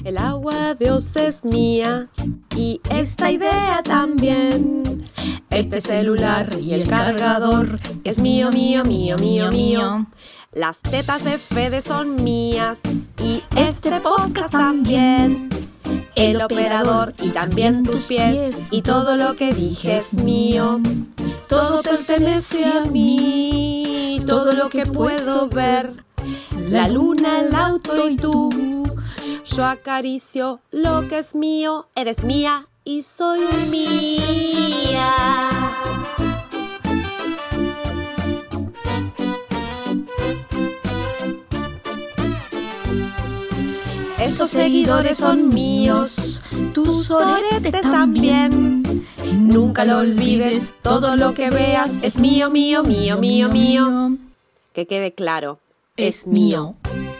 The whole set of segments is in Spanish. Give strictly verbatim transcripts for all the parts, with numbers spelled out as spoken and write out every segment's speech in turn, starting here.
El agua de Dios es mía y esta idea también. Este celular y el cargador es mío, mío, mío, mío, mío. Las tetas de Fede son mías y este podcast también. El operador y también tus pies y todo lo que dije es mío. Todo pertenece a mí, todo lo que puedo ver. La luna, el auto y tú. Yo acaricio lo que es mío, eres mía y soy mía. Estos seguidores son míos, tus oretes también. Nunca lo olvides, todo lo que veas es mío, mío, mío, mío, mío. Que quede claro, es mío.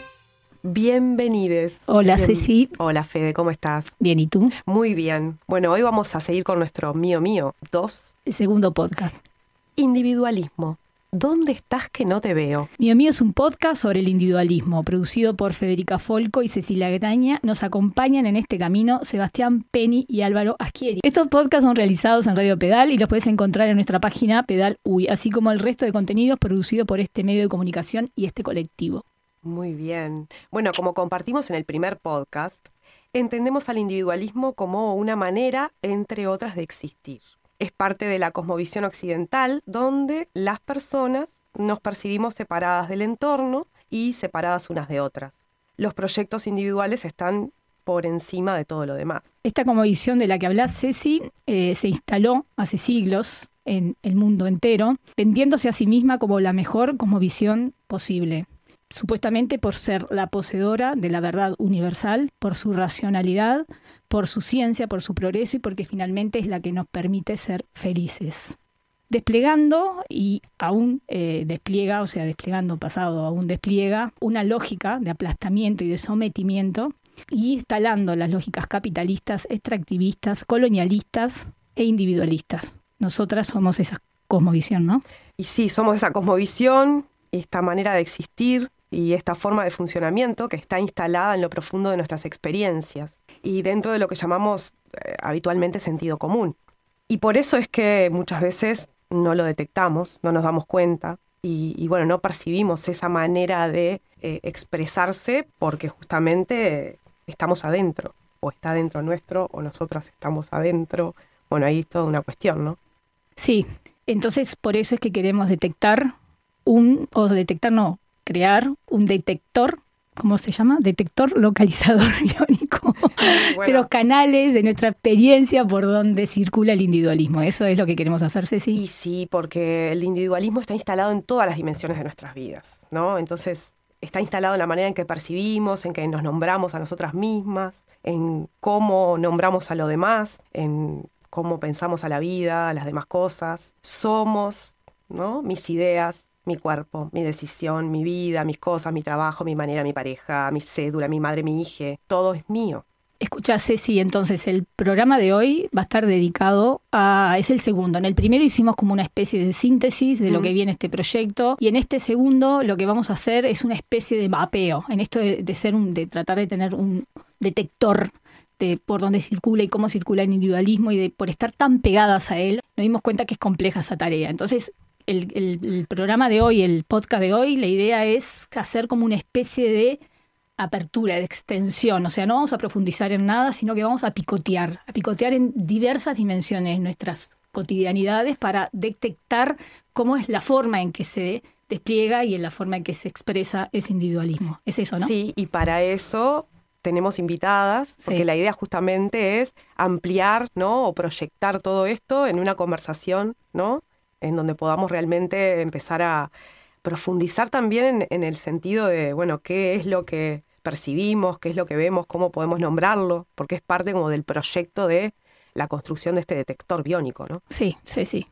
Bienvenides. Hola, Bien. Ceci. Hola, Fede, ¿cómo estás? Bien, ¿y tú? Muy bien. Bueno, hoy vamos a seguir con nuestro mío, mío. Dos. El segundo podcast. Individualismo. ¿Dónde estás que no te veo? Mío Mío es un podcast sobre el individualismo, producido por Federica Folco y Cecilia Graña. Nos acompañan en este camino Sebastián Penny y Álvaro Aschieri. Estos podcasts son realizados en Radio Pedal y los puedes encontrar en nuestra página Pedal U I, así como el resto de contenidos producidos por este medio de comunicación y este colectivo. Muy bien. Bueno, como compartimos en el primer podcast, entendemos al individualismo como una manera, entre otras, de existir. Es parte de la cosmovisión occidental, donde las personas nos percibimos separadas del entorno y separadas unas de otras. Los proyectos individuales están por encima de todo lo demás. Esta cosmovisión de la que hablas, Ceci, eh, se instaló hace siglos en el mundo entero, vendiéndose a sí misma como la mejor cosmovisión posible. Supuestamente por ser la poseedora de la verdad universal, por su racionalidad, por su ciencia, por su progreso y porque finalmente es la que nos permite ser felices. Desplegando y aún eh, despliega, o sea, desplegando pasado, aún despliega una lógica de aplastamiento y de sometimiento y instalando las lógicas capitalistas, extractivistas, colonialistas e individualistas. Nosotras somos esa cosmovisión, ¿no? Y sí, somos esa cosmovisión, esta manera de existir y esta forma de funcionamiento que está instalada en lo profundo de nuestras experiencias y dentro de lo que llamamos eh, habitualmente sentido común. Y por eso es que muchas veces no lo detectamos, no nos damos cuenta y, y bueno, no percibimos esa manera de eh, expresarse porque justamente estamos adentro, o está dentro nuestro, o nosotras estamos adentro. Bueno, ahí es toda una cuestión, ¿no? Sí, entonces por eso es que queremos detectar un, o detectar no, crear un detector, ¿cómo se llama? Detector localizador biónico bueno. de los canales de nuestra experiencia por donde circula el individualismo. Eso es lo que queremos hacer, Ceci. Y sí, porque el individualismo está instalado en todas las dimensiones de nuestras vidas, ¿no? Entonces está instalado en la manera en que percibimos, en que nos nombramos a nosotras mismas, en cómo nombramos a lo demás, en cómo pensamos a la vida, a las demás cosas. Somos, ¿no? Mis ideas, mi cuerpo, mi decisión, mi vida, mis cosas, mi trabajo, mi manera, mi pareja, mi cédula, mi madre, mi hija, todo es mío. Escuchá, Ceci, entonces el programa de hoy va a estar dedicado a... es el segundo. En el primero hicimos como una especie de síntesis de lo mm. que viene este proyecto y en este segundo lo que vamos a hacer es una especie de mapeo, en esto de, de ser un, de tratar de tener un detector de por dónde circula y cómo circula el individualismo y de por estar tan pegadas a él, nos dimos cuenta que es compleja esa tarea. Entonces El, el, el programa de hoy, el podcast de hoy, la idea es hacer como una especie de apertura, de extensión. O sea, no vamos a profundizar en nada, sino que vamos a picotear, a picotear en diversas dimensiones nuestras cotidianidades para detectar cómo es la forma en que se despliega y en la forma en que se expresa ese individualismo. Es eso, ¿no? Sí, y para eso tenemos invitadas, porque sí. La idea justamente es ampliar, ¿no? O proyectar todo esto en una conversación, ¿no? En donde podamos realmente empezar a profundizar también en, en el sentido de, bueno, qué es lo que percibimos, qué es lo que vemos, cómo podemos nombrarlo, porque es parte como del proyecto de la construcción de este detector biónico, ¿no? Sí, sí, sí.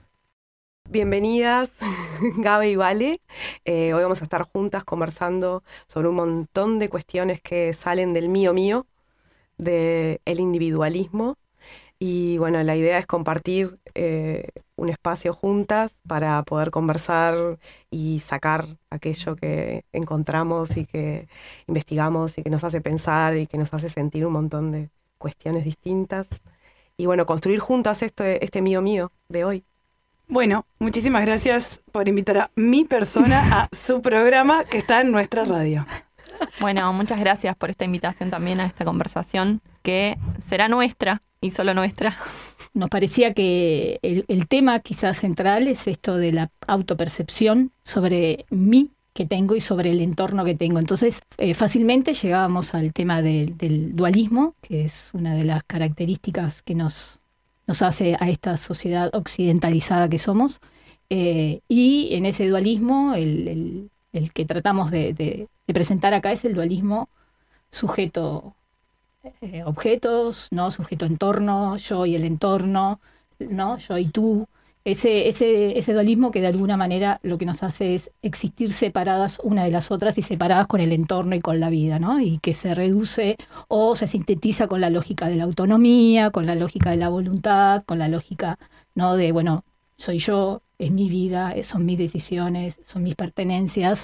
Bienvenidas, Gabe y Vale. Eh, hoy vamos a estar juntas conversando sobre un montón de cuestiones que salen del mío mío, del individualismo. Y bueno, la idea es compartir eh, un espacio juntas para poder conversar y sacar aquello que encontramos y que investigamos y que nos hace pensar y que nos hace sentir un montón de cuestiones distintas. Y bueno, construir juntas esto, este mío mío de hoy. Bueno, muchísimas gracias por invitar a mi persona a su programa que está en nuestra radio. Bueno, muchas gracias por esta invitación también a esta conversación que será nuestra y solo nuestra. Nos parecía que el, el tema quizás central es esto de la autopercepción sobre mí que tengo y sobre el entorno que tengo. Entonces, eh, fácilmente llegábamos al tema de, del dualismo, que es una de las características que nos, nos hace a esta sociedad occidentalizada que somos. Eh, y en ese dualismo, el, el, el que tratamos de, de, de presentar acá es el dualismo sujeto eh, objetos, ¿no? Sujeto entorno, yo y el entorno, ¿no? Yo y tú. Ese, ese, ese dualismo que de alguna manera lo que nos hace es existir separadas una de las otras y separadas con el entorno y con la vida, ¿no? Y que se reduce o se sintetiza con la lógica de la autonomía, con la lógica de la voluntad, con la lógica, ¿no? De, bueno, soy yo, es mi vida, son mis decisiones, son mis pertenencias.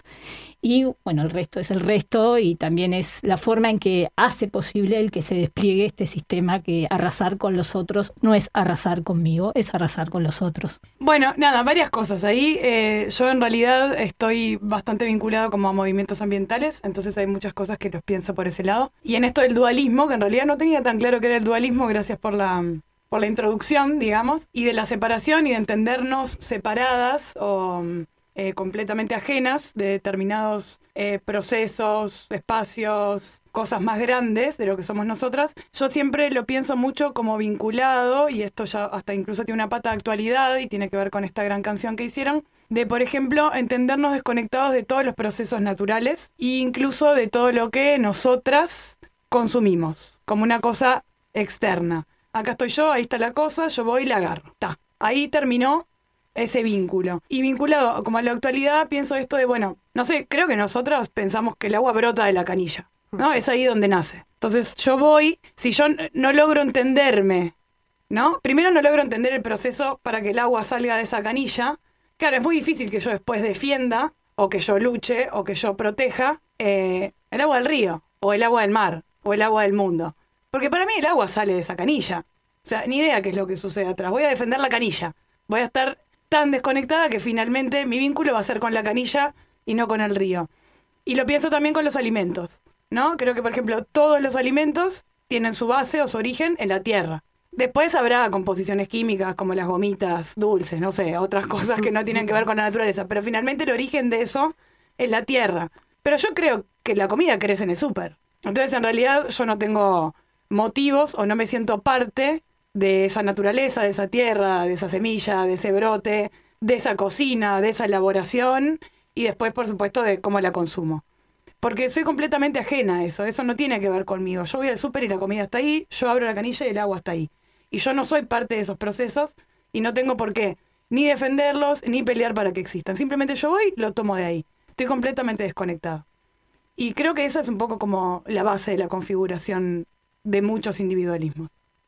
Y bueno, el resto es el resto y también es la forma en que hace posible el que se despliegue este sistema que arrasar con los otros no es arrasar conmigo, es arrasar con los otros. Bueno, nada, varias cosas ahí. Eh, yo en realidad estoy bastante vinculado como a movimientos ambientales, entonces hay muchas cosas que los pienso por ese lado. Y en esto del dualismo, que en realidad no tenía tan claro qué era el dualismo, gracias por la... por la introducción, digamos, y de la separación y de entendernos separadas o eh, completamente ajenas de determinados eh, procesos, espacios, cosas más grandes de lo que somos nosotras. Yo siempre lo pienso mucho como vinculado, y esto ya hasta incluso tiene una pata de actualidad y tiene que ver con esta gran canción que hicieron, de, por ejemplo, entendernos desconectados de todos los procesos naturales e incluso de todo lo que nosotras consumimos, como una cosa externa. Acá estoy yo, ahí está la cosa, yo voy y la agarro. Ta. Ahí terminó ese vínculo. Y vinculado como a la actualidad, pienso esto de, bueno, no sé, creo que nosotros pensamos que el agua brota de la canilla, ¿no? Es ahí donde nace. Entonces yo voy, si yo no logro entenderme, ¿no? Primero no logro entender el proceso para que el agua salga de esa canilla. Claro, es muy difícil que yo después defienda, o que yo luche, o que yo proteja eh, el agua del río, o el agua del mar, o el agua del mundo. Porque para mí el agua sale de esa canilla. O sea, ni idea qué es lo que sucede atrás. Voy a defender la canilla. Voy a estar tan desconectada que finalmente mi vínculo va a ser con la canilla y no con el río. Y lo pienso también con los alimentos, ¿no? Creo que, por ejemplo, todos los alimentos tienen su base o su origen en la tierra. Después habrá composiciones químicas como las gomitas dulces, no sé, otras cosas que no tienen que ver con la naturaleza. Pero finalmente el origen de eso es la tierra. Pero yo creo que la comida crece en el súper. Entonces, en realidad, yo no tengo motivos o no me siento parte de esa naturaleza, de esa tierra, de esa semilla, de ese brote, de esa cocina, de esa elaboración y después, por supuesto, de cómo la consumo. Porque soy completamente ajena a eso, eso no tiene que ver conmigo. Yo voy al súper y la comida está ahí, yo abro la canilla y el agua está ahí. Y yo no soy parte de esos procesos y no tengo por qué ni defenderlos ni pelear para que existan. Simplemente yo voy, lo tomo de ahí. Estoy completamente desconectada. Y creo que esa es un poco como la base de la configuración de muchos individualismos.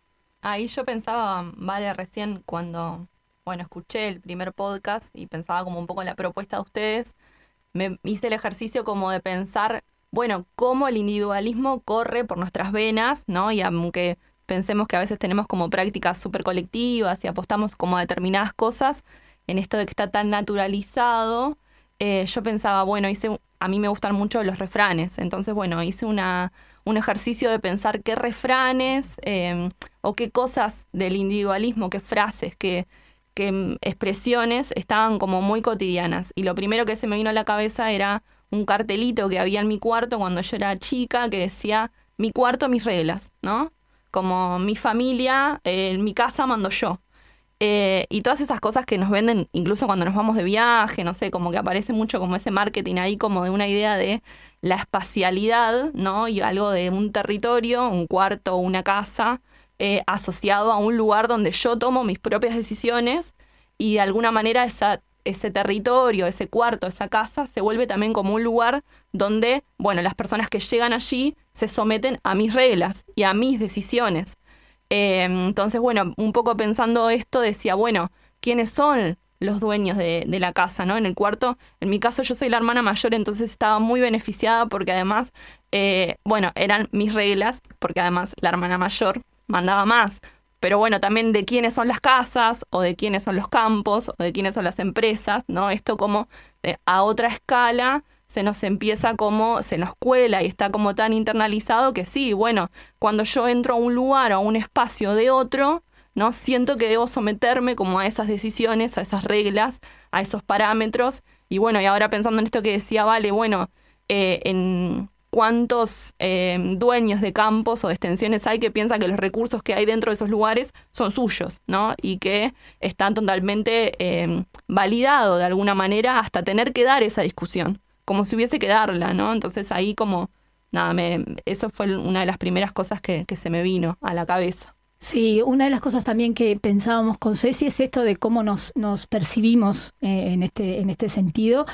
Ahí yo pensaba, vale, recién cuando, bueno, escuché el primer podcast y pensaba como un poco en la propuesta de ustedes, me hice el ejercicio como de pensar, bueno, cómo el individualismo corre por nuestras venas, ¿no? Y aunque pensemos que a veces tenemos como prácticas súper colectivas y apostamos como a determinadas cosas, en esto de que está tan naturalizado, eh, yo pensaba, bueno, hice, a mí me gustan mucho los refranes, entonces, bueno, hice una... un ejercicio de pensar qué refranes eh, o qué cosas del individualismo, qué frases, qué, qué expresiones estaban como muy cotidianas. Y lo primero que se me vino a la cabeza era un cartelito que había en mi cuarto cuando yo era chica que decía, mi cuarto, mis reglas, ¿no? Como mi familia, eh, en mi casa mando yo. Eh, y todas esas cosas que nos venden incluso cuando nos vamos de viaje, no sé, como que aparece mucho como ese marketing ahí como de una idea de la espacialidad, ¿no? Y algo de un territorio, un cuarto, una casa, eh, asociado a un lugar donde yo tomo mis propias decisiones y de alguna manera esa, ese territorio, ese cuarto, esa casa se vuelve también como un lugar donde, bueno, las personas que llegan allí se someten a mis reglas y a mis decisiones. Eh, entonces, bueno, un poco pensando esto, decía, bueno, ¿quiénes son los dueños de, de la casa, ¿no? En el cuarto, en mi caso yo soy la hermana mayor, entonces estaba muy beneficiada porque además, eh, bueno, eran mis reglas, porque además la hermana mayor mandaba más. Pero bueno, también de quiénes son las casas, o de quiénes son los campos, o de quiénes son las empresas, ¿no? Esto como eh, a otra escala se nos empieza como, se nos cuela y está como tan internalizado que sí, bueno, cuando yo entro a un lugar o a un espacio de otro, ¿no? Siento que debo someterme como a esas decisiones, a esas reglas, a esos parámetros. Y bueno, y ahora pensando en esto que decía Vale, bueno, eh, en cuántos eh, dueños de campos o de extensiones hay que piensan que los recursos que hay dentro de esos lugares son suyos, ¿no? Y que están totalmente eh, validados de alguna manera hasta tener que dar esa discusión, como si hubiese que darla, ¿no? Entonces ahí como, nada, me, eso fue una de las primeras cosas que, que se me vino a la cabeza. Sí, una de las cosas también que pensábamos con Ceci es esto de cómo nos, nos percibimos eh, en este en este sentido,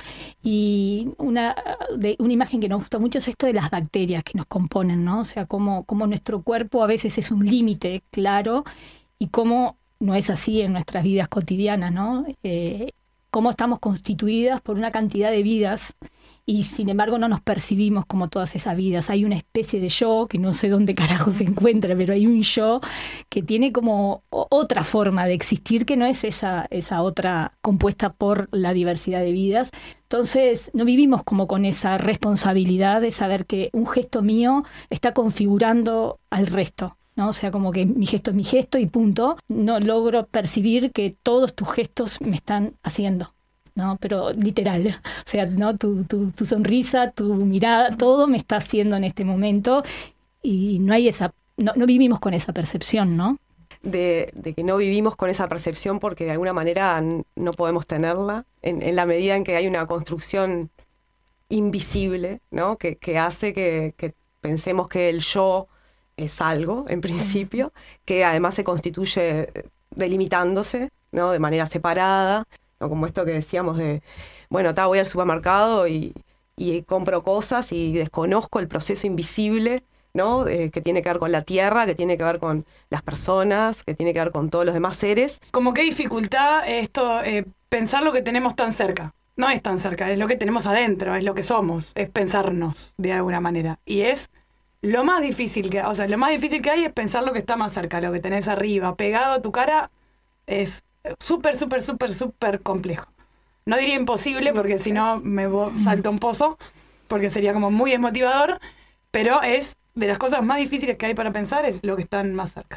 y una de una imagen que nos gustó mucho es esto de las bacterias que nos componen, ¿no? O sea, cómo, cómo nuestro cuerpo a veces es un límite claro y cómo no es así en nuestras vidas cotidianas, ¿no? Eh, cómo estamos constituidas por una cantidad de vidas y sin embargo no nos percibimos como todas esas vidas. Hay una especie de yo, que no sé dónde carajo se encuentra, pero hay un yo que tiene como otra forma de existir que no es esa, esa otra compuesta por la diversidad de vidas. Entonces no vivimos como con esa responsabilidad de saber que un gesto mío está configurando al resto, ¿no? O sea, como que mi gesto es mi gesto y punto. No logro percibir que todos tus gestos me están haciendo, ¿no? Pero literal, o sea, ¿no? Tu, tu, tu sonrisa, tu mirada, todo me está haciendo en este momento y no hay esa, no, no vivimos con esa percepción, ¿no? De, de que no vivimos con esa percepción porque de alguna manera n- no podemos tenerla en, en la medida en que hay una construcción invisible, ¿no? Que, que hace que, que pensemos que el yo es algo, en principio, que además se constituye delimitándose, ¿no? De manera separada, ¿no? Como esto que decíamos de, bueno, ta, voy al supermercado y, y compro cosas y desconozco el proceso invisible, ¿no? Eh, que tiene que ver con la tierra, que tiene que ver con las personas, que tiene que ver con todos los demás seres. Como qué dificultad esto, eh, pensar lo que tenemos tan cerca. No es tan cerca, es lo que tenemos adentro, es lo que somos, es pensarnos de alguna manera. Y es lo más difícil que, o sea, lo más difícil que hay es pensar lo que está más cerca, lo que tenés arriba, pegado a tu cara, es súper, súper, súper, súper complejo. No diría imposible, porque si no me salto un pozo, porque sería como muy desmotivador, pero es de las cosas más difíciles que hay para pensar, es lo que están más cerca.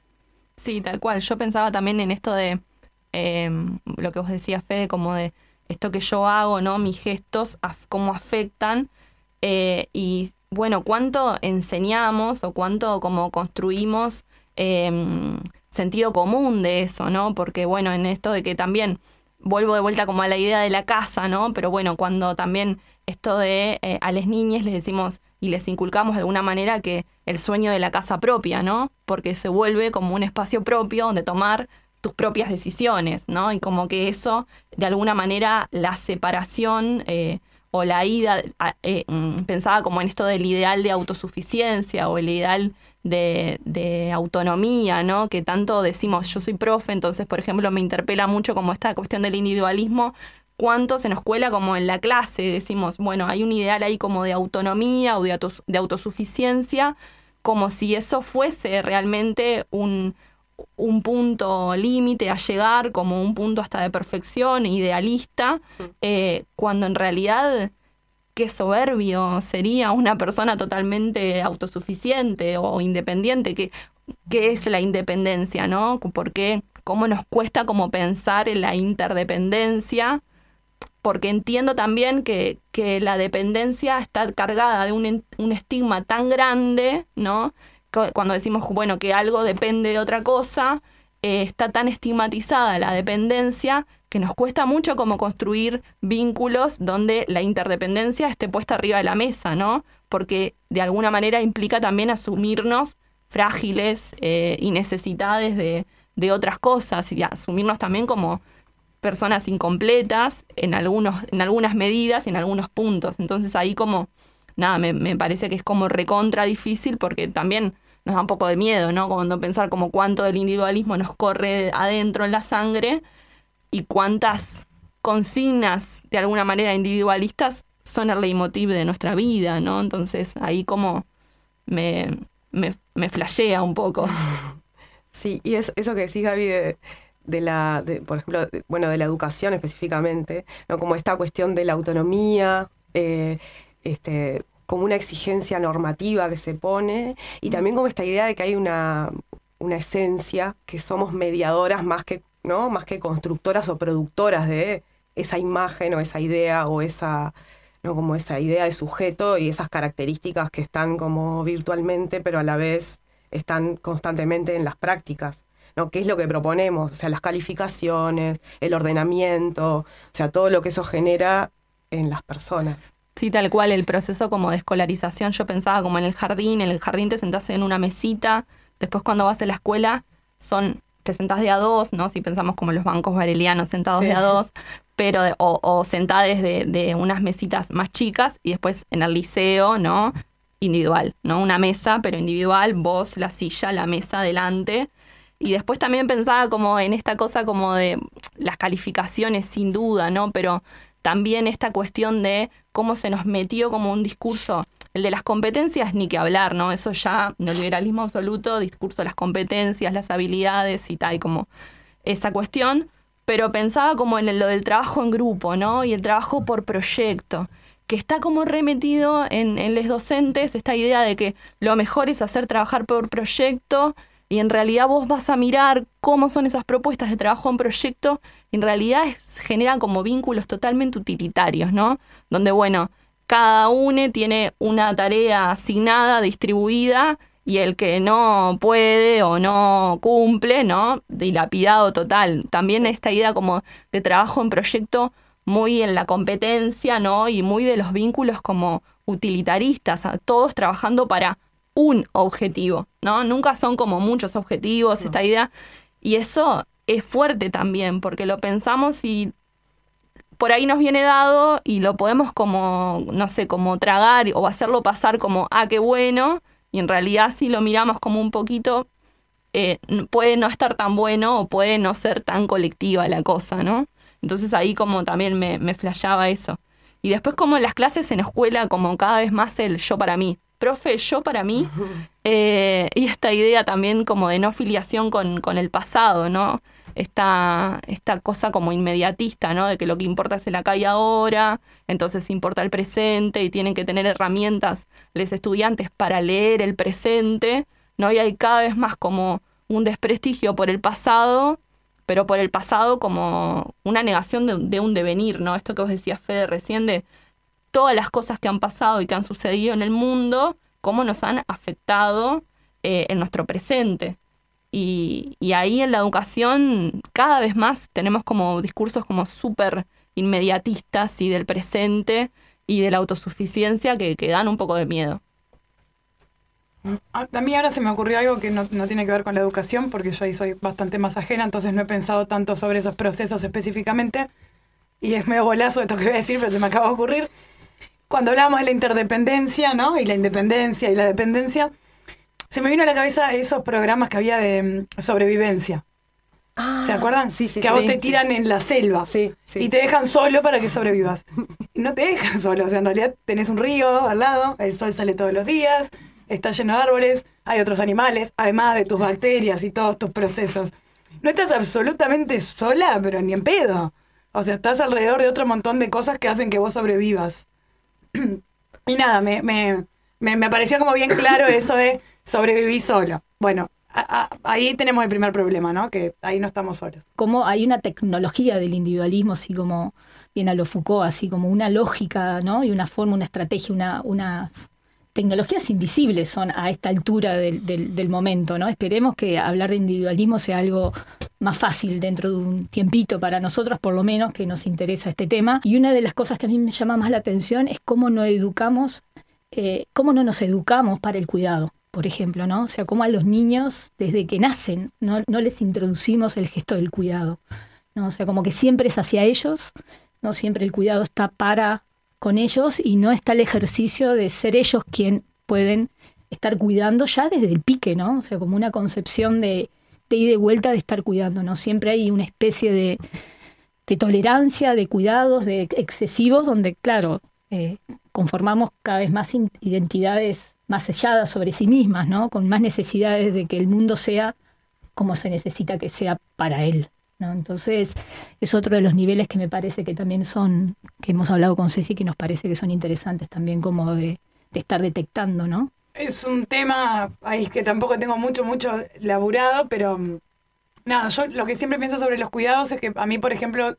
Sí, tal cual. Yo pensaba también en esto de eh, lo que vos decías, Fede, como de esto que yo hago, ¿no? Mis gestos, af- cómo afectan. Eh, y bueno, cuánto enseñamos o cuánto como construimos eh, sentido común de eso, ¿no? Porque bueno, en esto de que también vuelvo de vuelta como a la idea de la casa, ¿no? Pero bueno, cuando también esto de eh, a las niñas les decimos y les inculcamos de alguna manera que el sueño de la casa propia, ¿no? Porque se vuelve como un espacio propio donde tomar tus propias decisiones, ¿no? Y como que eso, de alguna manera, la separación eh, o la ida, eh, pensaba como en esto del ideal de autosuficiencia o el ideal de, de autonomía, ¿no? Que tanto decimos, yo soy profe, entonces, por ejemplo, me interpela mucho como esta cuestión del individualismo, cuánto se nos cuela como en la clase, decimos, bueno, hay un ideal ahí como de autonomía o de, autos, de autosuficiencia, como si eso fuese realmente un, un punto límite a llegar, como un punto hasta de perfección, idealista, eh, cuando en realidad qué soberbio sería una persona totalmente autosuficiente o independiente, que, qué es la independencia, ¿no? Porque cómo nos cuesta como pensar en la interdependencia, porque entiendo también que, que la dependencia está cargada de un, un estigma tan grande, ¿no? Cuando decimos, bueno, que algo depende de otra cosa, eh, está tan estigmatizada la dependencia que nos cuesta mucho como construir vínculos donde la interdependencia esté puesta arriba de la mesa, ¿no? Porque de alguna manera implica también asumirnos frágiles eh, y necesitadas de, de otras cosas y asumirnos también como personas incompletas en algunos, en algunas medidas y en algunos puntos. Entonces ahí como, nada, me, me parece que es como recontra difícil porque también nos da un poco de miedo, ¿no? Cuando pensar como cuánto del individualismo nos corre adentro en la sangre y cuántas consignas de alguna manera individualistas son el leitmotiv de nuestra vida, ¿no? Entonces ahí como me, me, me flashea un poco. Sí, y eso, eso que decís, Gaby, de, de la, de, por ejemplo, de, bueno, de la educación específicamente, ¿no? Como esta cuestión de la autonomía, eh, este, como una exigencia normativa que se pone, y también como esta idea de que hay una, una esencia, que somos mediadoras más que, ¿no? Más que constructoras o productoras de esa imagen o esa idea o esa... ¿no? Como esa idea de sujeto y esas características que están como virtualmente, pero a la vez están constantemente en las prácticas, ¿no? ¿Qué es lo que proponemos? O sea, las calificaciones, el ordenamiento, o sea, todo lo que eso genera en las personas. Sí, tal cual, el proceso como de escolarización, yo pensaba como en el jardín, en el jardín te sentás en una mesita, después cuando vas a la escuela son... te sentás de a dos, ¿no? Si pensamos como los bancos barelianos sentados sí. de a dos, pero de, o, o sentades de, de unas mesitas más chicas y después en el liceo, ¿no? Individual, ¿no? Una mesa, pero individual, vos, la silla, la mesa adelante. Y después también pensaba como en esta cosa como de las calificaciones, sin duda, ¿no? Pero también esta cuestión de cómo se nos metió como un discurso. El de las competencias, ni que hablar, ¿no? Eso ya, neoliberalismo absoluto, discurso de las competencias, las habilidades y tal, como esa cuestión. Pero pensaba como en lo del trabajo en grupo, ¿no? Y el trabajo por proyecto, que está como remetido en, en los docentes, esta idea de que lo mejor es hacer trabajar por proyecto y en realidad vos vas a mirar cómo son esas propuestas de trabajo en proyecto y en realidad es, generan como vínculos totalmente utilitarios, ¿no? Donde, bueno... cada uno tiene una tarea asignada, distribuida, y el que no puede o no cumple, ¿no? Dilapidado total. También esta idea como de trabajo en proyecto muy en la competencia, ¿no? Y muy de los vínculos como utilitaristas, todos trabajando para un objetivo, ¿no? Nunca son como muchos objetivos, no. Esta idea. Y eso es fuerte también, porque lo pensamos y... por ahí nos viene dado y lo podemos como, no sé, como tragar o hacerlo pasar como, ah, qué bueno, y en realidad si lo miramos como un poquito, eh, puede no estar tan bueno o puede no ser tan colectiva la cosa, ¿no? Entonces ahí como también me, me flasheaba eso. Y después como en las clases en la escuela, como cada vez más el yo para mí. Profe, yo para mí. Eh, y esta idea también como de no filiación con, con el pasado, ¿no? Esta, esta cosa como inmediatista, ¿no? De que lo que importa es el acá y ahora, entonces importa el presente y tienen que tener herramientas los estudiantes para leer el presente, ¿no? Y hay cada vez más como un desprestigio por el pasado, pero por el pasado como una negación de, de un devenir, ¿no? Esto que vos decías, Fede, recién de todas las cosas que han pasado y que han sucedido en el mundo, cómo nos han afectado eh, en nuestro presente. Y, y ahí en la educación cada vez más tenemos como discursos como súper inmediatistas y del presente y de la autosuficiencia que, que dan un poco de miedo. A mí ahora se me ocurrió algo que no, no tiene que ver con la educación, porque yo ahí soy bastante más ajena, entonces no he pensado tanto sobre esos procesos específicamente. Y es medio golazo esto que voy a decir, pero se me acaba de ocurrir. Cuando hablábamos de la interdependencia, ¿no? Y la independencia y la dependencia, se me vino a la cabeza esos programas que había de sobrevivencia. Ah, ¿se acuerdan? Sí, sí, que a sí, vos te sí. tiran en la selva sí, sí. y te dejan solo para que sobrevivas. No te dejan solo, o sea, en realidad tenés un río al lado, el sol sale todos los días, está lleno de árboles, hay otros animales, además de tus bacterias y todos tus procesos. No estás absolutamente sola, pero ni en pedo. O sea, estás alrededor de otro montón de cosas que hacen que vos sobrevivas. Y nada, me, me, me, me parecía como bien claro eso de sobrevivir solo. Bueno, a, a, ahí tenemos el primer problema, ¿no? Que ahí no estamos solos. Como hay una tecnología del individualismo, así como bien a lo Foucault, así como una lógica, ¿no? Y una forma, una estrategia, una, unas tecnologías invisibles son a esta altura del, del, del momento, ¿no? Esperemos que hablar de individualismo sea algo más fácil dentro de un tiempito para nosotros, por lo menos, que nos interesa este tema. Y una de las cosas que a mí me llama más la atención es cómo no educamos, eh, cómo no nos educamos para el cuidado, por ejemplo, ¿no? O sea, cómo a los niños, desde que nacen, no, no les introducimos el gesto del cuidado, ¿no? O sea, como que siempre es hacia ellos, no siempre el cuidado está para con ellos y no está el ejercicio de ser ellos quien pueden estar cuidando ya desde el pique, ¿no? O sea, como una concepción de, de ida y vuelta de estar cuidando, ¿no? Siempre hay una especie de, de tolerancia, de cuidados, de excesivos, donde, claro, eh, conformamos cada vez más identidades más selladas sobre sí mismas, ¿no? Con más necesidades de que el mundo sea como se necesita que sea para él, ¿no? Entonces, es otro de los niveles que me parece que también son, que hemos hablado con Ceci, que nos parece que son interesantes también como de, de estar detectando, ¿no? Es un tema ahí que tampoco tengo mucho, mucho laburado, pero nada, yo lo que siempre pienso sobre los cuidados es que a mí, por ejemplo,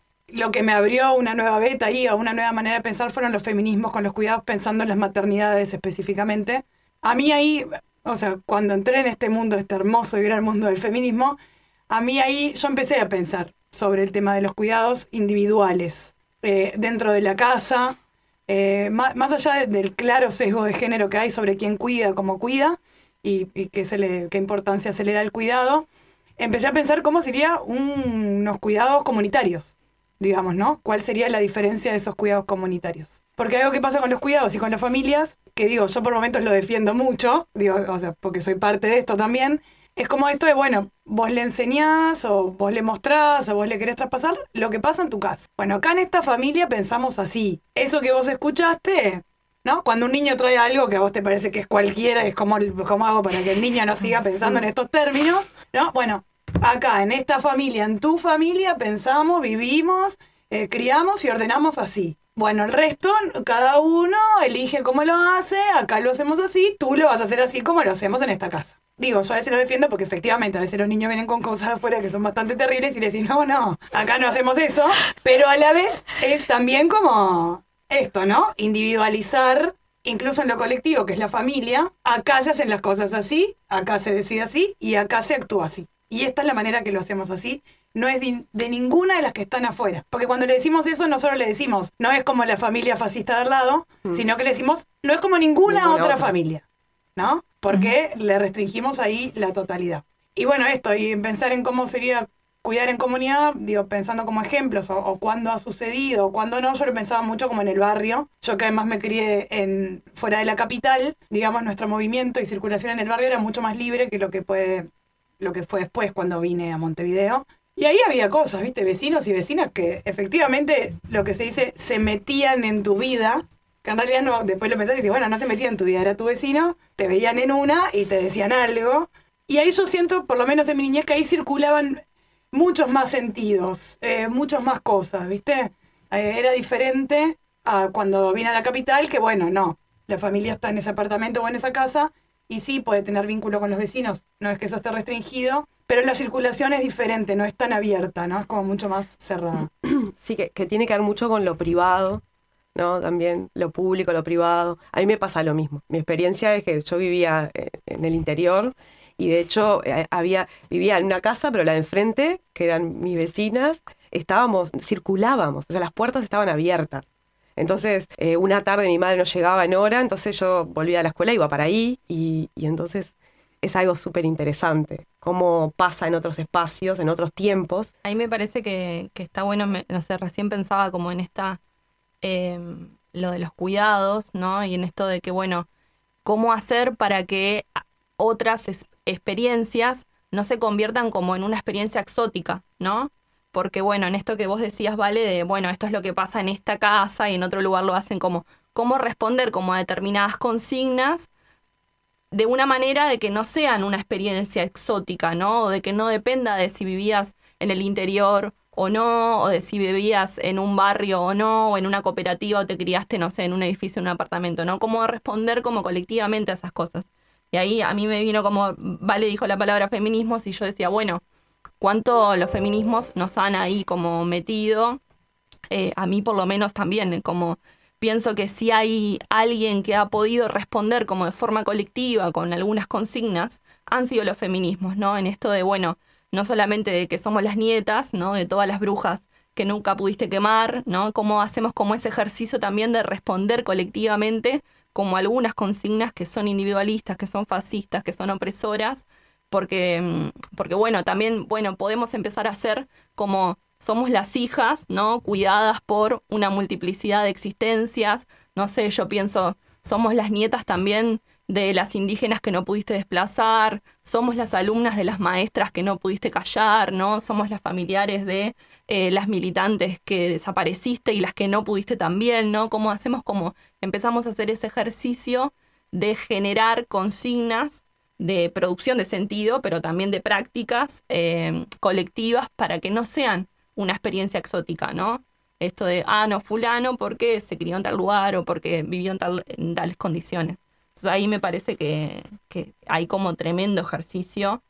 lo que me abrió una nueva beta ahí, o una nueva manera de pensar, fueron los feminismos con los cuidados, pensando en las maternidades específicamente. A mí ahí, o sea, cuando entré en este mundo, este hermoso y gran mundo del feminismo, a mí ahí yo empecé a pensar sobre el tema de los cuidados individuales, eh, dentro de la casa, eh, más, más allá de, del claro sesgo de género que hay sobre quién cuida, cómo cuida, y, y qué, se le, qué importancia se le da al cuidado, empecé a pensar cómo serían un, unos cuidados comunitarios, digamos, ¿no? ¿Cuál sería la diferencia de esos cuidados comunitarios? Porque algo que pasa con los cuidados y con las familias, que digo, yo por momentos lo defiendo mucho, digo, o sea, porque soy parte de esto también, es como esto de, bueno, vos le enseñás, o vos le mostrás, o vos le querés traspasar lo que pasa en tu casa. Bueno, acá en esta familia pensamos así. Eso que vos escuchaste, ¿no? Cuando un niño trae algo que a vos te parece que es cualquiera, es como, como hago para que el niño no siga pensando en estos términos, ¿no? Bueno, acá en esta familia, en tu familia, pensamos, vivimos, eh, criamos y ordenamos así. Bueno, el resto, cada uno elige cómo lo hace, acá lo hacemos así, tú lo vas a hacer así como lo hacemos en esta casa. Digo, yo a veces lo defiendo porque efectivamente a veces los niños vienen con cosas afuera que son bastante terribles y le decís, no, no, acá no hacemos eso, pero a la vez es también como esto, ¿no? Individualizar, incluso en lo colectivo, que es la familia, acá se hacen las cosas así, acá se decide así y acá se actúa así. Y esta es la manera que lo hacemos así, no es de, de ninguna de las que están afuera. Porque cuando le decimos eso, no solo le decimos, no es como la familia fascista de al lado, mm. sino que le decimos, no es como ninguna, ninguna otra, otra familia, ¿no? Porque mm. le restringimos ahí la totalidad. Y bueno, esto, y pensar en cómo sería cuidar en comunidad, digo, pensando como ejemplos, o, o cuándo ha sucedido, o cuándo no, yo lo pensaba mucho como en el barrio. Yo que además me crié en, fuera de la capital, digamos, nuestro movimiento y circulación en el barrio era mucho más libre que lo que puede... lo que fue después cuando vine a Montevideo. Y ahí había cosas, ¿viste? Vecinos y vecinas que efectivamente, lo que se dice, se metían en tu vida, que en realidad no, después lo pensás y dices, bueno, no se metían en tu vida, era tu vecino, te veían en una y te decían algo. Y ahí yo siento, por lo menos en mi niñez, que ahí circulaban muchos más sentidos, eh, muchas más cosas, ¿viste? Eh, era diferente a cuando vine a la capital, que bueno, no, la familia está en ese apartamento o en esa casa, y sí puede tener vínculo con los vecinos, no es que eso esté restringido, pero la circulación es diferente, no es tan abierta, ¿no? Es como mucho más cerrada. Sí, que, que tiene que ver mucho con lo privado, ¿no? También lo público, lo privado. A mí me pasa lo mismo. Mi experiencia es que yo vivía en el interior y de hecho había vivía en una casa, pero la de enfrente, que eran mis vecinas, estábamos, circulábamos, o sea, las puertas estaban abiertas. Entonces, eh, una tarde mi madre no llegaba en hora, entonces yo volvía a la escuela, iba para ahí, y, y entonces es algo súper interesante, cómo pasa en otros espacios, en otros tiempos. A mí me parece que, que está bueno, me, no sé, recién pensaba como en esta, eh, lo de los cuidados, ¿no? Y en esto de que, bueno, cómo hacer para que otras es, experiencias no se conviertan como en una experiencia exótica, ¿no? Porque, bueno, en esto que vos decías, Vale, de, bueno, esto es lo que pasa en esta casa y en otro lugar lo hacen como, cómo responder como a determinadas consignas de una manera de que no sean una experiencia exótica, ¿no? O de que no dependa de si vivías en el interior o no, o de si vivías en un barrio o no, o en una cooperativa o te criaste, no sé, en un edificio, en un apartamento, ¿no? Cómo responder como colectivamente a esas cosas. Y ahí a mí me vino como, Vale dijo la palabra feminismos y yo decía, bueno, cuánto los feminismos nos han ahí como metido, eh, a mí por lo menos también, como pienso que si hay alguien que ha podido responder como de forma colectiva con algunas consignas, han sido los feminismos, ¿no? En esto de, bueno, no solamente de que somos las nietas, ¿no? De todas las brujas que nunca pudiste quemar, ¿no? Cómo hacemos como ese ejercicio también de responder colectivamente como algunas consignas que son individualistas, que son fascistas, que son opresoras, porque, porque bueno, también, bueno, podemos empezar a ser como somos las hijas, ¿no? Cuidadas por una multiplicidad de existencias. No sé, yo pienso, somos las nietas también de las indígenas que no pudiste desplazar, somos las alumnas de las maestras que no pudiste callar, ¿no? Somos las familiares de eh, las militantes que desapareciste y las que no pudiste también, ¿no? ¿Cómo hacemos? Como empezamos a hacer ese ejercicio de generar consignas de producción de sentido, pero también de prácticas eh, colectivas para que no sean una experiencia exótica, ¿no? Esto de, ah, no, fulano porque se crió en tal lugar o porque vivió en, tal, en tales condiciones. Entonces ahí me parece que, que hay como tremendo ejercicio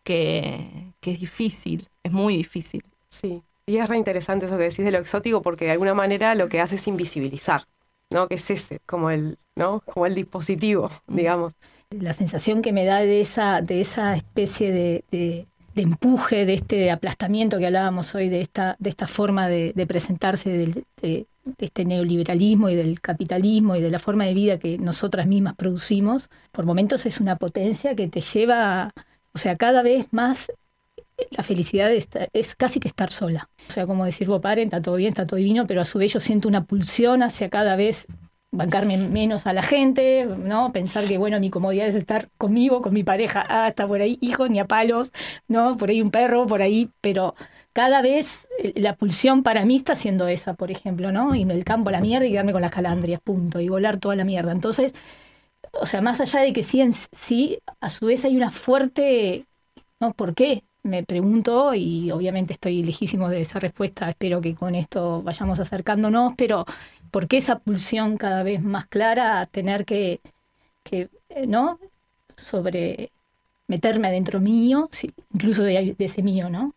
que, que es difícil, es muy difícil. Sí, y es re interesante eso que decís de lo exótico, porque de alguna manera lo que hace es invisibilizar, ¿no? Que es ese, como el, ¿no? Como el dispositivo, digamos. La sensación que me da de esa, de esa especie de, de, de empuje, de este aplastamiento que hablábamos hoy, de esta, de esta forma de, de presentarse del, de, de este neoliberalismo y del capitalismo y de la forma de vida que nosotras mismas producimos, por momentos es una potencia que te lleva, a, o sea, cada vez más la felicidad de estar, es casi que estar sola. O sea, como decir, vos paren, está todo bien, está todo divino, pero a su vez yo siento una pulsión hacia cada vez bancarme menos a la gente, ¿no? Pensar que, bueno, mi comodidad es estar conmigo, con mi pareja, ah, está por ahí, hijos ni a palos, ¿no? Por ahí un perro, por ahí, pero cada vez la pulsión para mí está siendo esa, por ejemplo, ¿no? Irme del campo a la mierda y quedarme con las calandrias, punto, y volar toda la mierda. Entonces, o sea, más allá de que sí, en sí, a su vez hay una fuerte, ¿no? ¿Por qué? Me pregunto, y obviamente estoy lejísimo de esa respuesta, espero que con esto vayamos acercándonos, pero ¿por qué esa pulsión cada vez más clara a tener que, que ¿no? Sobre meterme adentro mío, sí, incluso de, de ese mío, ¿no?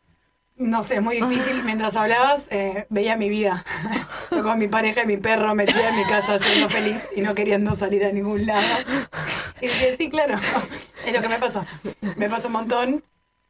No sé, es muy difícil. Mientras hablabas, eh, veía mi vida. Yo con mi pareja y mi perro metida en mi casa siendo feliz y no queriendo salir a ningún lado. Y dije, sí, claro, es lo que me pasa. Me pasa un montón.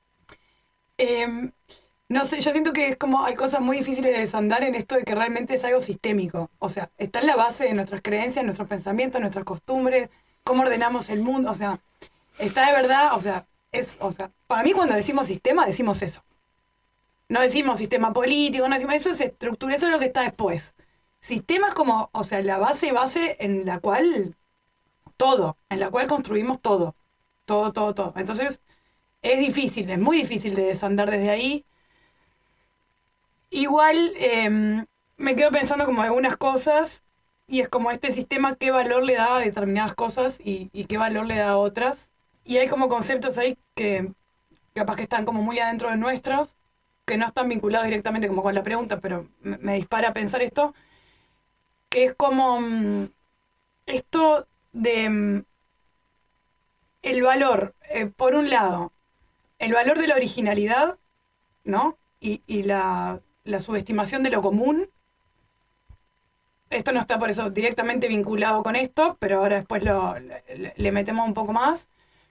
Eh, no sé, yo siento que es como hay cosas muy difíciles de desandar en esto de que realmente es algo sistémico. O sea, está en la base de nuestras creencias, nuestros pensamientos, nuestras costumbres, cómo ordenamos el mundo. O sea, está de verdad, o sea, es, o sea, para mí cuando decimos sistema, decimos eso. No decimos sistema político, no decimos, eso es estructura, eso es lo que está después. Sistema es como, o sea, la base, base en la cual todo, en la cual construimos todo. Todo, todo, todo. Entonces, es difícil, es muy difícil de desandar desde ahí. Igual eh, me quedo pensando como algunas cosas y es como este sistema qué valor le da a determinadas cosas y, y qué valor le da a otras. Y hay como conceptos ahí que capaz que están como muy adentro de nuestros, que no están vinculados directamente como con la pregunta, pero me, me dispara a pensar esto, que es como um, esto de um, el valor, eh, por un lado, el valor de la originalidad, ¿no? Y, y la, la subestimación de lo común. Esto no está por eso directamente vinculado con esto, pero ahora después lo, le, le metemos un poco más.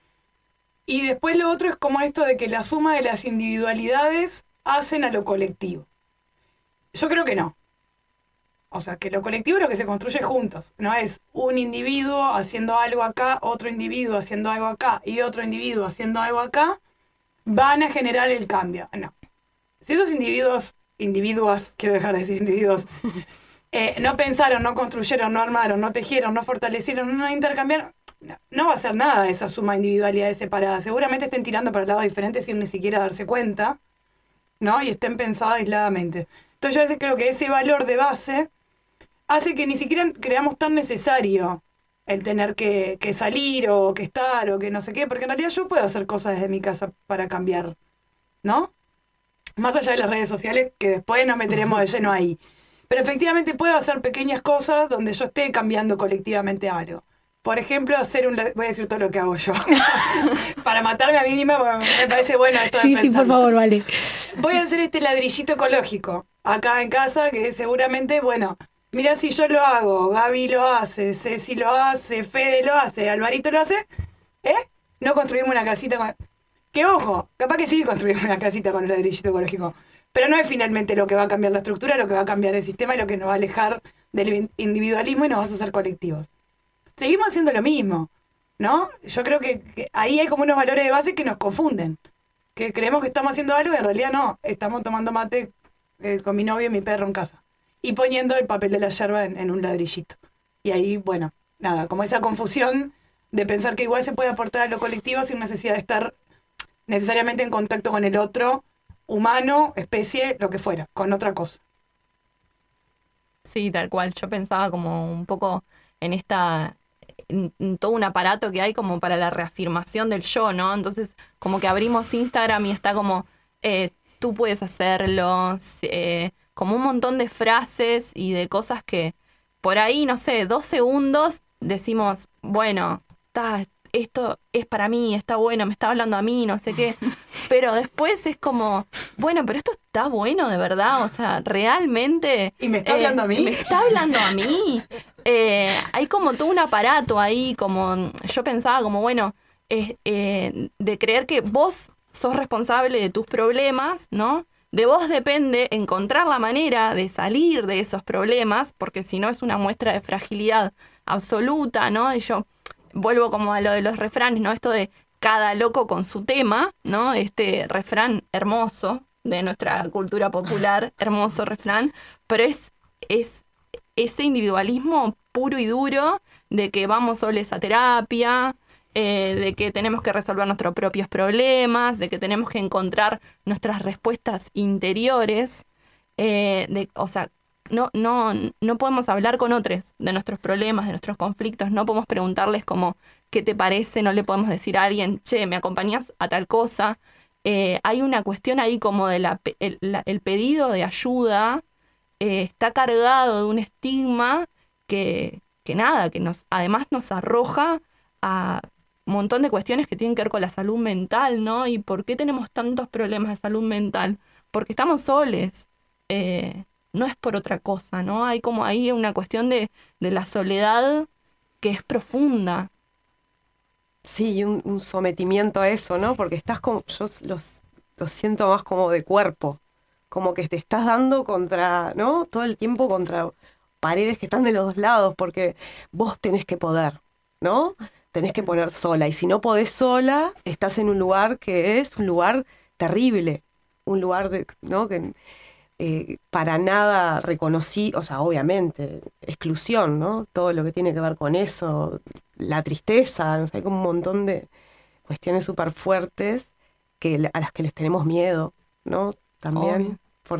Y después lo otro es como esto de que la suma de las individualidades hacen a lo colectivo. Yo creo que no. O sea, que lo colectivo es lo que se construye juntos. No es un individuo haciendo algo acá, otro individuo haciendo algo acá y otro individuo haciendo algo acá, van a generar el cambio. No. Si esos individuos, individuas, quiero dejar de decir individuos, eh, no pensaron, no construyeron, no armaron, no tejieron, no fortalecieron, no intercambiaron, no, no va a ser nada esa suma de individualidades separadas. Seguramente estén tirando para lados diferentes sin ni siquiera darse cuenta, ¿no? Y estén pensadas aisladamente. Entonces yo a veces creo que ese valor de base hace que ni siquiera creamos tan necesario el tener que, que salir o que estar o que no sé qué, porque en realidad yo puedo hacer cosas desde mi casa para cambiar, ¿no? Más allá de las redes sociales, que después nos meteremos de lleno ahí. Pero efectivamente puedo hacer pequeñas cosas donde yo esté cambiando colectivamente algo. Por ejemplo, hacer un... Voy a decir todo lo que hago yo. Para matarme a mí misma, porque me parece bueno esto de Sí, pensar. sí, por favor, vale. Voy a hacer este ladrillito ecológico acá en casa, que seguramente, bueno... Mirá, si yo lo hago, Gaby lo hace, Ceci lo hace, Fede lo hace, Alvarito lo hace, ¿eh? No construimos una casita con... Que ojo, capaz que sí construimos una casita con el ladrillito ecológico, pero no es finalmente lo que va a cambiar la estructura, lo que va a cambiar el sistema y lo que nos va a alejar del individualismo y nos va a hacer colectivos. Seguimos haciendo lo mismo, ¿no? Yo creo que, que ahí hay como unos valores de base que nos confunden, que creemos que estamos haciendo algo y en realidad no, estamos tomando mate eh, con mi novio y mi perro en casa. Y poniendo el papel de la yerba en, en un ladrillito. Y ahí, bueno, nada, como esa confusión de pensar que igual se puede aportar a lo colectivo sin necesidad de estar necesariamente en contacto con el otro, humano, especie, lo que fuera, con otra cosa. Sí, tal cual. Yo pensaba como un poco en esta, en, en todo un aparato que hay como para la reafirmación del yo, ¿no? Entonces, como que abrimos Instagram y está como, eh, tú puedes hacerlo, eh, como un montón de frases y de cosas que por ahí, no sé, dos segundos decimos, bueno, ta, esto es para mí, está bueno, me está hablando a mí, no sé qué. Pero después es como, bueno, pero esto está bueno de verdad, o sea, realmente... ¿Y me está eh, hablando a mí? ¿Me está hablando a mí? Eh, hay como todo un aparato ahí, como yo pensaba como, bueno, eh, eh, de creer que vos sos responsable de tus problemas, ¿no? De vos depende encontrar la manera de salir de esos problemas, porque si no es una muestra de fragilidad absoluta, ¿no? Y yo vuelvo como a lo de los refranes, ¿no? Esto de cada loco con su tema, ¿no? Este refrán hermoso de nuestra cultura popular, hermoso refrán, pero es, es ese individualismo puro y duro de que vamos soles a terapia, eh, de que tenemos que resolver nuestros propios problemas, de que tenemos que encontrar nuestras respuestas interiores, eh, de, o sea, no, no, no podemos hablar con otros de nuestros problemas, de nuestros conflictos, no podemos preguntarles como, ¿qué te parece? No le podemos decir a alguien, che, ¿me acompañás a tal cosa? Eh, hay una cuestión ahí como de la, el, la, el pedido de ayuda, eh, está cargado de un estigma que, que nada, que nos además nos arroja a un montón de cuestiones que tienen que ver con la salud mental, ¿no? ¿Y por qué tenemos tantos problemas de salud mental? Porque estamos soles. Eh, no es por otra cosa, ¿no? Hay como ahí una cuestión de, de la soledad que es profunda. Sí, y un, un sometimiento a eso, ¿no? Porque estás como, yo los, los siento más como de cuerpo, como que te estás dando contra, ¿no? Todo el tiempo contra paredes que están de los dos lados, porque vos tenés que poder, ¿no? Tenés que poner sola, y si no podés sola, estás en un lugar que es un lugar terrible, un lugar de, ¿no? que eh, para nada reconocí, o sea, obviamente, exclusión, ¿no? Todo lo que tiene que ver con eso, la tristeza, no sé, hay como un montón de cuestiones súper fuertes que, a las que les tenemos miedo, ¿no? También, Obvio.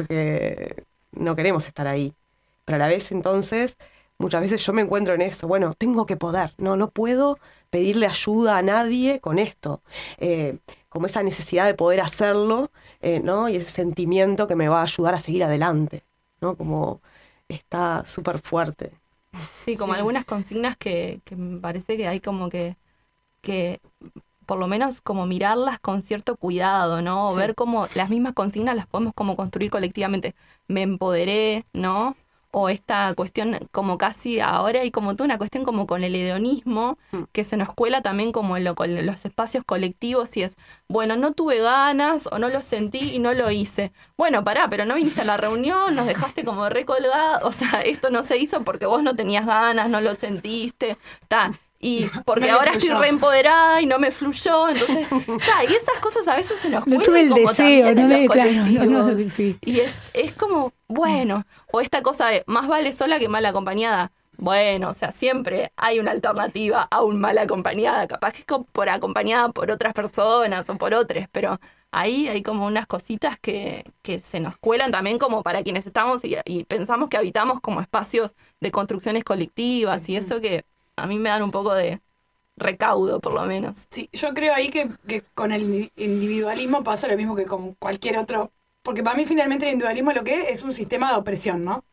Porque no queremos estar ahí. Pero a la vez, entonces, muchas veces yo me encuentro en eso, bueno, tengo que poder, no, no puedo pedirle ayuda a nadie con esto. Eh, como esa necesidad de poder hacerlo, eh, ¿no? Y ese sentimiento que me va a ayudar a seguir adelante, ¿no? Como está súper fuerte. Sí, como Sí. algunas consignas que, que me parece que hay como que, que por lo menos como mirarlas con cierto cuidado, ¿no? O Sí. ver cómo las mismas consignas las podemos como construir colectivamente. Me empoderé, ¿no? O esta cuestión como casi ahora hay como toda una cuestión como con el hedonismo Mm. que se nos cuela también como en, lo, con los espacios colectivos y es, bueno, no tuve ganas o no lo sentí y no lo hice. Bueno, pará, pero no viniste a la reunión, nos dejaste como recolgada, o sea, esto no se hizo porque vos no tenías ganas, no lo sentiste, ta. Y porque No le ahora fluyó. estoy reempoderada y no me fluyó, entonces, ta, y esas cosas a veces se nos No cuelan tuve el como deseo, también no en me, los claro, no, no, colectivos. sí. Y es, es como, bueno, o esta cosa de más vale sola que mal acompañada. Bueno, o sea, siempre hay una alternativa a un mal acompañada. Capaz que es co- por acompañada por otras personas o por otros, pero ahí hay como unas cositas que, que se nos cuelan también como para quienes estamos y, y pensamos que habitamos como espacios de construcciones colectivas y eso que a mí me dan un poco de recaudo, por lo menos. Sí, yo creo ahí que, que con el indi- individualismo pasa lo mismo que con cualquier otro, porque para mí finalmente el individualismo lo que es es un sistema de opresión, ¿no?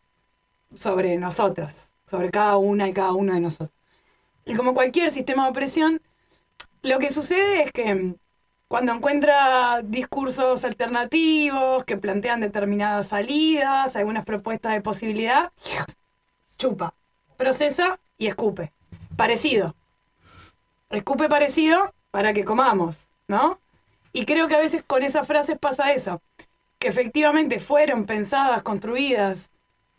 Sobre nosotras, sobre cada una y cada uno de nosotros. Y como cualquier sistema de opresión, lo que sucede es que mm, cuando encuentra discursos alternativos que plantean determinadas salidas, algunas propuestas de posibilidad, chupa, procesa y escupe. Parecido. Escupe parecido para que comamos, ¿no? Y creo que a veces con esas frases pasa eso, que efectivamente fueron pensadas, construidas,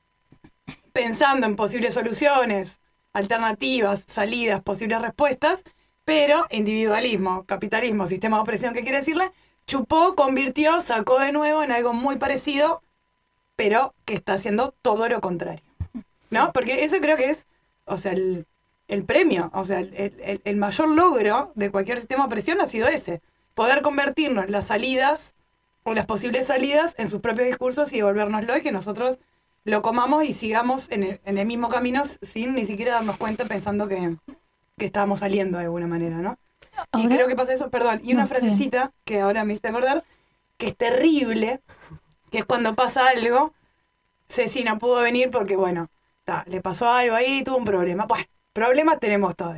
pensando en posibles soluciones, alternativas, salidas, posibles respuestas, pero individualismo, capitalismo, sistema de opresión, ¿qué quiere decirle? Chupó, convirtió, sacó de nuevo en algo muy parecido, pero que está haciendo todo lo contrario, ¿no? Porque eso creo que es, o sea, el, el premio, o sea, el, el, el mayor logro de cualquier sistema de presión ha sido ese, poder convertirnos las salidas o las posibles salidas en sus propios discursos y devolvérnoslo y que nosotros lo comamos y sigamos en el, en el mismo camino sin ni siquiera darnos cuenta pensando que, que estábamos saliendo de alguna manera, ¿no? ¿Ahora? Y creo que pasa eso, perdón, y una no, frasecita sí. que ahora me hice acordar, que es terrible, que es cuando pasa algo, Ceci no pudo venir porque, bueno, ta, le pasó algo ahí, tuvo un problema. Pues, problemas tenemos todos.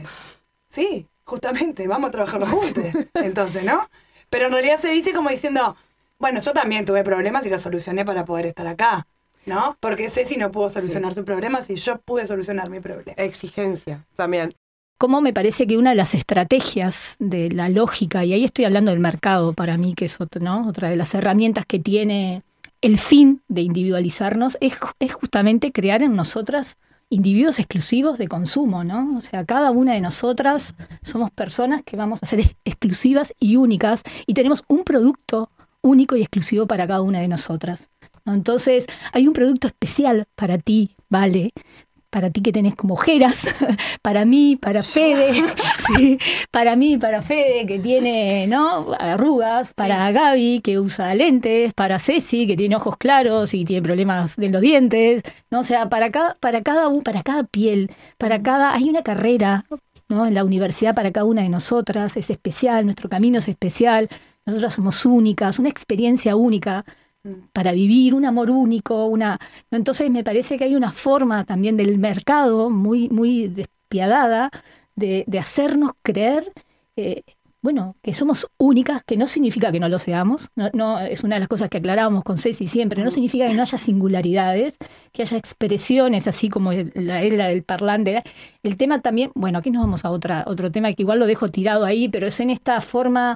Sí, justamente, vamos a trabajarlo juntos. Entonces, ¿no? Pero en realidad se dice como diciendo, bueno, yo también tuve problemas y los solucioné para poder estar acá, ¿no? Porque Ceci no pudo solucionar sí. sus problemas y yo pude solucionar mi problema. Exigencia, también. Como me parece que una de las estrategias de la lógica, y ahí estoy hablando del mercado para mí, que es otro, ¿no? otra de las herramientas que tiene el fin de individualizarnos, es, es justamente crear en nosotras individuos exclusivos de consumo, ¿no? O sea, cada una de nosotras somos personas que vamos a ser exclusivas y únicas y tenemos un producto único y exclusivo para cada una de nosotras, ¿no? Entonces, hay un producto especial para ti, Vale, para ti que tenés como ojeras, para mí, para Fede, sí, para mí, para Fede que tiene, ¿no? arrugas, para sí. Gaby que usa lentes, para Ceci que tiene ojos claros y tiene problemas de los dientes, ¿no? O sea, para cada, para cada, para cada piel, para cada, hay una carrera, ¿no? en la universidad para cada una de nosotras, es especial, nuestro camino es especial, nosotras somos únicas, una experiencia única para vivir, un amor único, una. Entonces me parece que hay una forma también del mercado muy, muy despiadada de, de hacernos creer, eh, bueno, que somos únicas, que no significa que no lo seamos, no, no, es una de las cosas que aclarábamos con Ceci siempre, no significa que no haya singularidades, que haya expresiones, así como la era del parlante. El tema también, bueno, aquí nos vamos a otra, otro tema que igual lo dejo tirado ahí, pero es en esta forma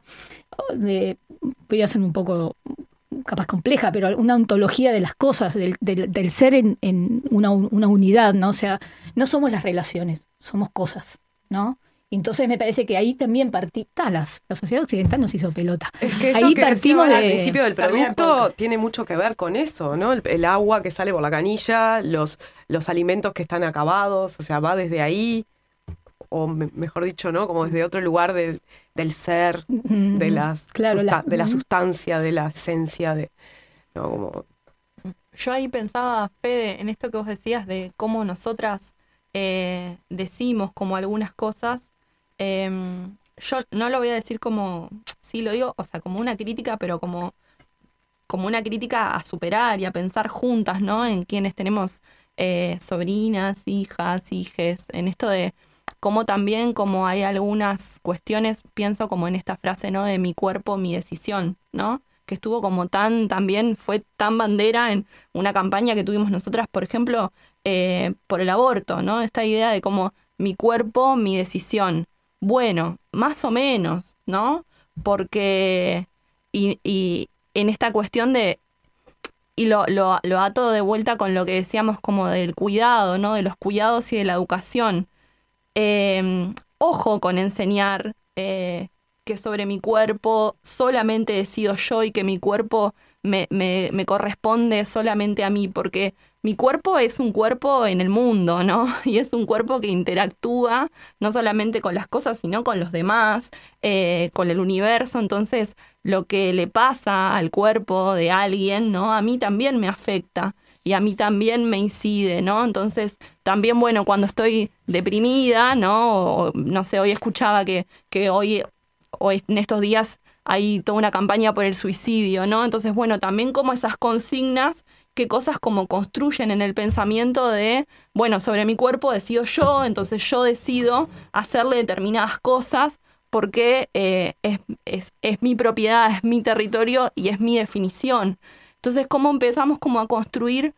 de, voy a hacer un poco capaz compleja, pero una ontología de las cosas, del, del, del ser en, en una, una unidad, ¿no? O sea, no somos las relaciones, somos cosas, ¿no? Entonces me parece que ahí también partimos, talas, la sociedad occidental nos hizo pelota. Es que ahí que partimos de, al principio del producto tiene mucho que ver con eso, ¿no? El, el agua que sale por la canilla, los, los alimentos que están acabados, o sea, va desde ahí, o me, mejor dicho, ¿no? Como desde otro lugar del, del ser, mm-hmm. de, las claro, susta- la, de la sustancia, de la esencia, de, ¿no? Como... Yo ahí pensaba, Fede, en esto que vos decías de cómo nosotras eh, decimos como algunas cosas. Eh, yo no lo voy a decir como, sí lo digo, o sea, como una crítica, pero como, como una crítica a superar y a pensar juntas, ¿no? En quienes tenemos eh, sobrinas, hijas, hijes, en esto de cómo también como hay algunas cuestiones, pienso como en esta frase, ¿no? De mi cuerpo, mi decisión, ¿no? Que estuvo como tan, también fue tan bandera en una campaña que tuvimos nosotras, por ejemplo, eh, por el aborto, ¿no? Esta idea de como mi cuerpo, mi decisión. Bueno, más o menos, ¿no? Porque, y, y en esta cuestión de, y lo, lo, lo ato de vuelta con lo que decíamos como del cuidado, ¿no? De los cuidados y de la educación. Eh, ojo con enseñar eh, que sobre mi cuerpo solamente decido yo y que mi cuerpo me, me, me corresponde solamente a mí, porque mi cuerpo es un cuerpo en el mundo, ¿no? Y es un cuerpo que interactúa no solamente con las cosas, sino con los demás, eh, con el universo. Entonces, lo que le pasa al cuerpo de alguien, ¿no? A mí también me afecta y a mí también me incide, ¿no? Entonces, también, bueno, cuando estoy deprimida, ¿no? O, no sé, hoy escuchaba que, que hoy, hoy, en estos días, hay toda una campaña por el suicidio, ¿no? Entonces, bueno, también como esas consignas, qué cosas como construyen en el pensamiento de, bueno, sobre mi cuerpo decido yo, entonces yo decido hacerle determinadas cosas porque eh, es, es, es mi propiedad, es mi territorio y es mi definición. Entonces, ¿cómo empezamos como a construir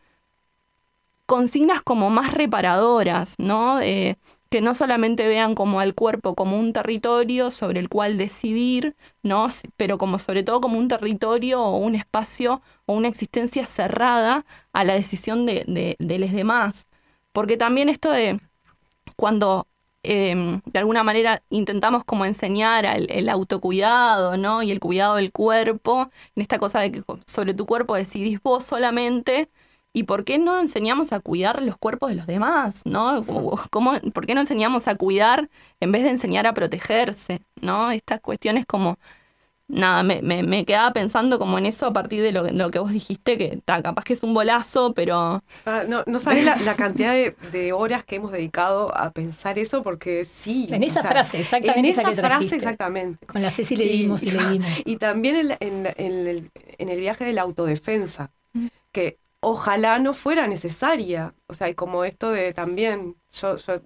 consignas como más reparadoras, ¿no? Eh, que no solamente vean como al cuerpo como un territorio sobre el cual decidir, ¿no? Pero como sobre todo como un territorio o un espacio o una existencia cerrada a la decisión de, de, de los demás. Porque también esto de cuando eh, de alguna manera intentamos como enseñar el, el autocuidado, ¿no? Y el cuidado del cuerpo, en esta cosa de que sobre tu cuerpo decidís vos solamente, ¿Y por qué no enseñamos a cuidar los cuerpos de los demás, ¿no? ¿Cómo, ¿Por qué no enseñamos a cuidar en vez de enseñar a protegerse, ¿no? Estas cuestiones como... Nada, me, me, me quedaba pensando como en eso a partir de lo, lo que vos dijiste, que ta, capaz que es un bolazo, pero... Ah, no, no sabés la, la cantidad de, de horas que hemos dedicado a pensar eso, porque sí. En esa o sea, frase, exactamente. En esa esa que frase, trajiste. exactamente. Con la Ceci le dimos y, y le dimos. Y también en, en, en, el, en el viaje de la autodefensa, mm. que ojalá no fuera necesaria. O sea, y como esto de también, yo, yo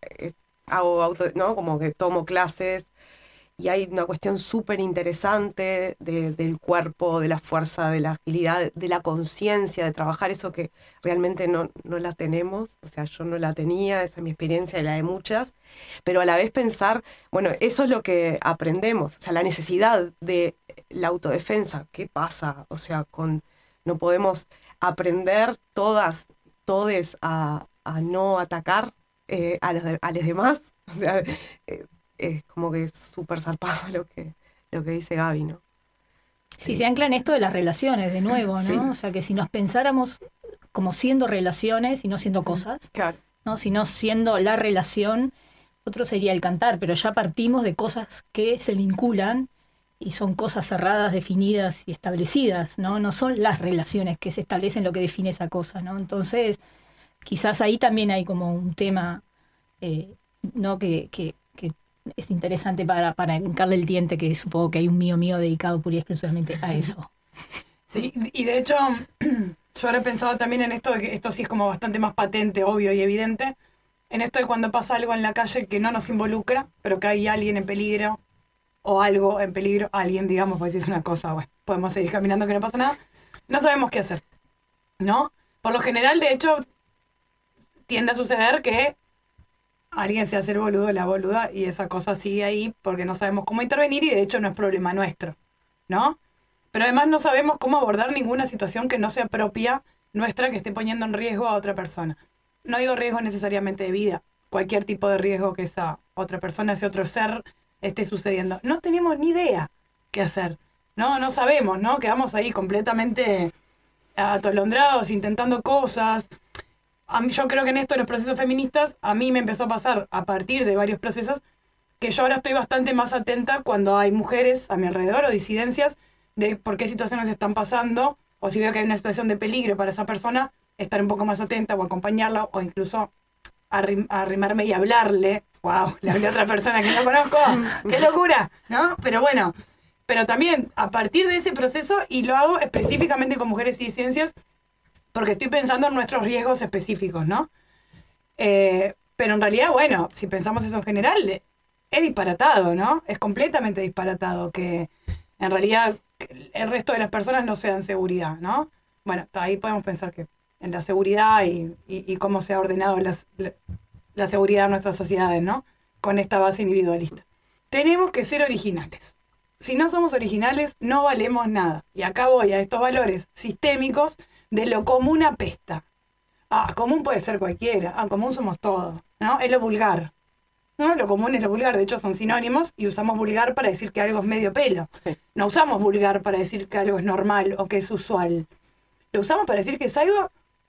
hago auto, ¿no? Como que tomo clases, y hay una cuestión súper interesante de, del cuerpo, de la fuerza, de la agilidad, de la conciencia, de trabajar eso que realmente no, no la tenemos. O sea, yo no la tenía, esa es mi experiencia y la de muchas. Pero a la vez pensar, bueno, eso es lo que aprendemos. O sea, la necesidad de la autodefensa. ¿Qué pasa? O sea, con no podemos aprender todas, todes a, a no atacar eh, a, los de, a los demás. O sea, eh, es como que es súper zarpado lo que, lo que dice Gaby, ¿no? Sí, sí, se ancla en esto de las relaciones, de nuevo, ¿no? Sí. O sea, que si nos pensáramos como siendo relaciones y no siendo cosas, claro. ¿no? Sino siendo la relación, otro sería el cantar, pero ya partimos de cosas que se vinculan y son cosas cerradas, definidas y establecidas, ¿no? No son las relaciones que se establecen lo que define esa cosa, ¿no? Entonces, quizás ahí también hay como un tema, eh, ¿no? Que... que es interesante para, para hincarle el diente, que supongo que hay un mío mío dedicado pura y exclusivamente a eso. Sí, y de hecho, yo ahora he pensado también en esto, de que esto sí es como bastante más patente, obvio y evidente, en esto de cuando pasa algo en la calle que no nos involucra, pero que hay alguien en peligro, o algo en peligro, alguien, digamos, pues si es una cosa, bueno, podemos seguir caminando que no pasa nada, no sabemos qué hacer, ¿no? Por lo general, de hecho, tiende a suceder que alguien se hace el boludo, la boluda, y esa cosa sigue ahí porque no sabemos cómo intervenir y de hecho no es problema nuestro, ¿no? Pero además no sabemos cómo abordar ninguna situación que no sea propia nuestra, que esté poniendo en riesgo a otra persona. No digo riesgo necesariamente de vida, cualquier tipo de riesgo que esa otra persona, ese otro ser, esté sucediendo. No tenemos ni idea qué hacer, ¿no? No sabemos, ¿no? Quedamos ahí completamente atolondrados, intentando cosas. A mí, yo creo que en esto de los procesos feministas, a mí me empezó a pasar a partir de varios procesos, que yo ahora estoy bastante más atenta cuando hay mujeres a mi alrededor o disidencias de por qué situaciones están pasando, o si veo que hay una situación de peligro para esa persona, estar un poco más atenta o acompañarla, o incluso arrim, arrimarme y hablarle. ¡Wow! Le hablé a otra persona que no conozco. ¡Qué locura! ¿No? Pero bueno, pero también a partir de ese proceso, y lo hago específicamente con mujeres y disidencias, porque estoy pensando en nuestros riesgos específicos, ¿no? Eh, pero en realidad, bueno, si pensamos eso en general, es disparatado, ¿no? Es completamente disparatado que en realidad el resto de las personas no se dan seguridad, ¿no? Bueno, ahí podemos pensar que en la seguridad y, y, y cómo se ha ordenado las, la, la seguridad de nuestras sociedades, ¿no? Con esta base individualista. Tenemos que ser originales. Si no somos originales, no valemos nada. Y acá voy a estos valores sistémicos de lo común apesta. Ah, común puede ser cualquiera. Ah, común somos todos, ¿no? Es lo vulgar, ¿no? Lo común es lo vulgar. De hecho, son sinónimos y usamos vulgar para decir que algo es medio pelo. Sí. No usamos vulgar para decir que algo es normal o que es usual. Lo usamos para decir que es algo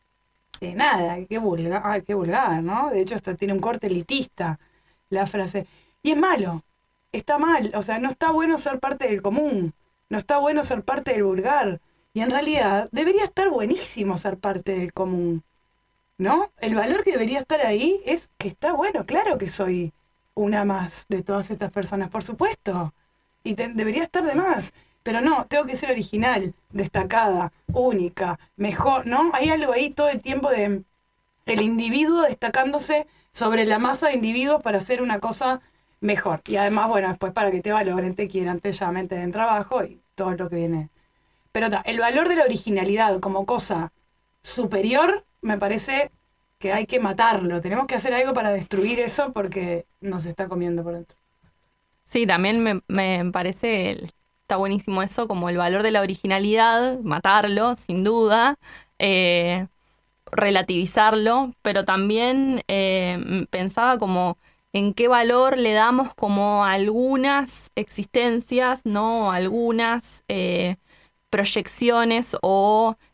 de nada. Qué vulgar, ah, qué vulgar, ¿no? De hecho, hasta tiene un corte elitista la frase. Y es malo. Está mal. O sea, no está bueno ser parte del común. No está bueno ser parte del vulgar. Y en realidad debería estar buenísimo ser parte del común, ¿no? El valor que debería estar ahí es que está bueno, claro que soy una más de todas estas personas, por supuesto. Y te, debería estar de más. Pero no, tengo que ser original, destacada, única, mejor, ¿no? Hay algo ahí todo el tiempo de el individuo destacándose sobre la masa de individuos para hacer una cosa mejor. Y además, bueno, después para que te valoren, te quieran, te llamen, te den trabajo y todo lo que viene. Pero ta, el valor de la originalidad como cosa superior, me parece que hay que matarlo. Tenemos que hacer algo para destruir eso porque nos está comiendo por dentro. Sí, también me, me parece, está buenísimo eso, como el valor de la originalidad, matarlo, sin duda, eh, relativizarlo, pero también eh, pensaba como en qué valor le damos como a algunas existencias, ¿no? Algunas... Eh, proyecciones o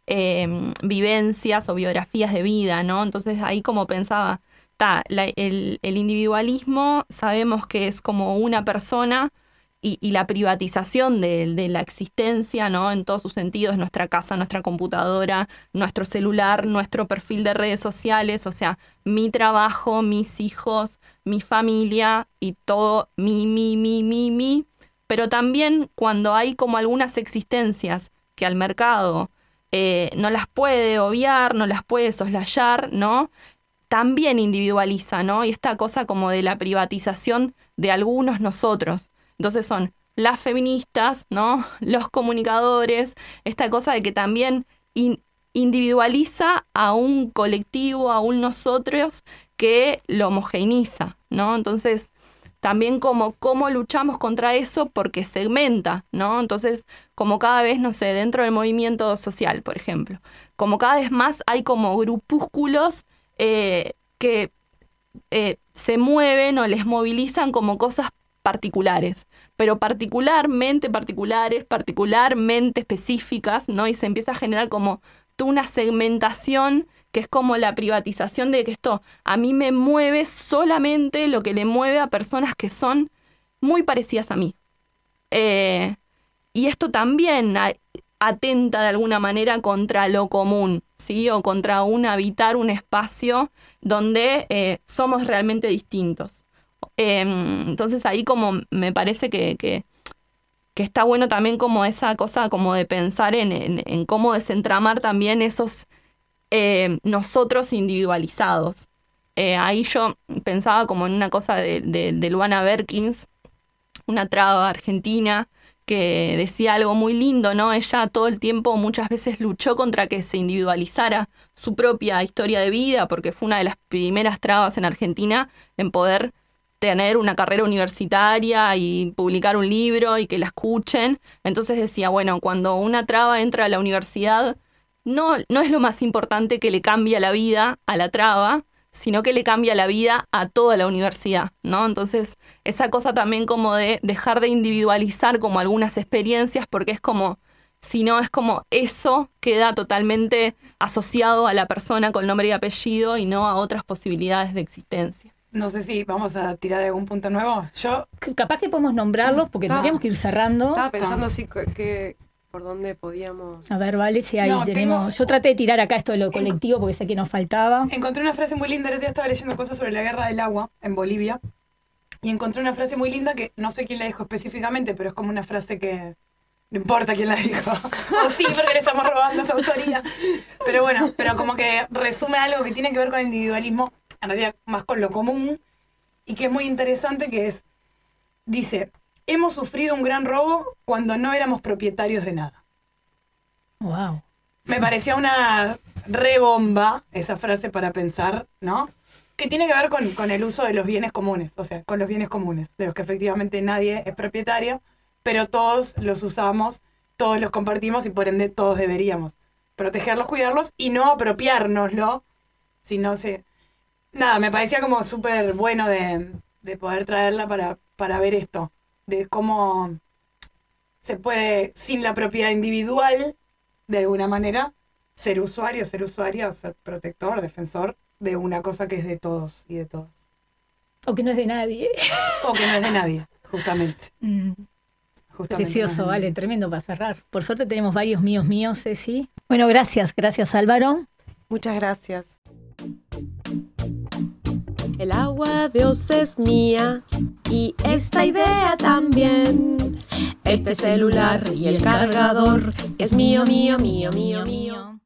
eh, vivencias o biografías de vida, ¿no? Entonces ahí como pensaba, ta, la, el, el individualismo sabemos que es como una persona y, y la privatización de, de la existencia, ¿no? En todos sus sentidos, nuestra casa, nuestra computadora, nuestro celular, nuestro perfil de redes sociales, o sea, mi trabajo, mis hijos, mi familia y todo mi, mi, mi, mi, mi. Pero también cuando hay como algunas existencias que al mercado eh, no las puede obviar, no las puede soslayar, ¿no? También individualiza, ¿no? Y esta cosa como de la privatización de algunos nosotros. Entonces son las feministas, ¿no? Los comunicadores, esta cosa de que también in- individualiza a un colectivo, a un nosotros que lo homogeneiza, ¿no? Entonces también como cómo luchamos contra eso porque segmenta, ¿no? Entonces, como cada vez, no sé, dentro del movimiento social, por ejemplo, como cada vez más hay como grupúsculos eh, que eh, se mueven o les movilizan como cosas particulares, pero particularmente particulares, particularmente específicas, ¿no? Y se empieza a generar como toda una segmentación que es como la privatización de que esto a mí me mueve solamente lo que le mueve a personas que son muy parecidas a mí. Eh, y esto también a, atenta de alguna manera contra lo común, ¿sí? O contra un habitar un espacio donde eh, somos realmente distintos. Eh, entonces ahí como me parece que, que, que está bueno también como esa cosa como de pensar en, en, en cómo desentramar también esos eh, nosotros individualizados. Eh, ahí yo pensaba como en una cosa de, de, de Luana Berkins, una traba argentina, que decía algo muy lindo, ¿no? Ella todo el tiempo muchas veces luchó contra que se individualizara su propia historia de vida, porque fue una de las primeras trabas en Argentina en poder tener una carrera universitaria y publicar un libro y que la escuchen. Entonces decía, bueno, cuando una traba entra a la universidad, no, no es lo más importante que le cambie la vida a la traba, sino que le cambia la vida a toda la universidad, ¿no? Entonces, esa cosa también como de dejar de individualizar como algunas experiencias, porque es como, si no, es como eso queda totalmente asociado a la persona con nombre y apellido y no a otras posibilidades de existencia. No sé si vamos a tirar algún punto nuevo. Yo Capaz que podemos nombrarlos porque Estaba- tendríamos que ir cerrando. Estaba pensando así que, que por dónde podíamos... A ver, vale, si ahí No, tenemos... tengo- Yo traté de tirar acá esto de lo colectivo porque sé que nos faltaba. encontré una frase muy linda. El otro día estaba leyendo cosas sobre la guerra del agua en Bolivia. Y encontré una frase muy linda que no sé quién la dijo específicamente, pero es como una frase que no importa quién la dijo. O sí, porque le estamos robando su autoría. Pero bueno, pero como que resume algo que tiene que ver con el individualismo, en realidad más con lo común, y que es muy interesante, que es, dice, hemos sufrido un gran robo cuando no éramos propietarios de nada. Wow. Me parecía una rebomba esa frase para pensar, ¿no? Que tiene que ver con, con el uso de los bienes comunes, o sea, con los bienes comunes, de los que efectivamente nadie es propietario, pero todos los usamos, todos los compartimos y por ende todos deberíamos protegerlos, cuidarlos y no apropiárnoslo, sino se... Nada, me parecía como súper bueno de, de poder traerla para, para ver esto, de cómo se puede, sin la propiedad individual, de alguna manera, ser usuario, ser usuaria, ser protector, defensor de una cosa que es de todos y de todas. O que no es de nadie. O que no es de nadie, justamente. Mm, justamente Precioso, no es de vale, nadie. tremendo para cerrar. Por suerte tenemos varios míos míos, Ceci. Bueno, gracias, gracias Álvaro. Muchas gracias. El agua de Oz es mía y esta idea también. Este celular y el cargador es mío, mío, mío, mío, mío.